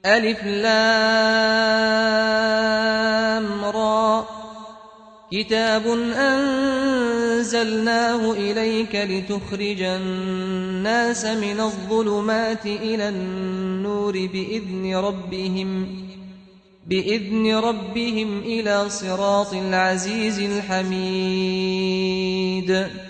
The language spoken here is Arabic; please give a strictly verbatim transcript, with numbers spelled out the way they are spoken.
ألف لام را كتاب أنزلناه إليك لتخرج الناس من الظلمات إلى النور بإذن ربهم بإذن ربهم إلى صراط العزيز الحميد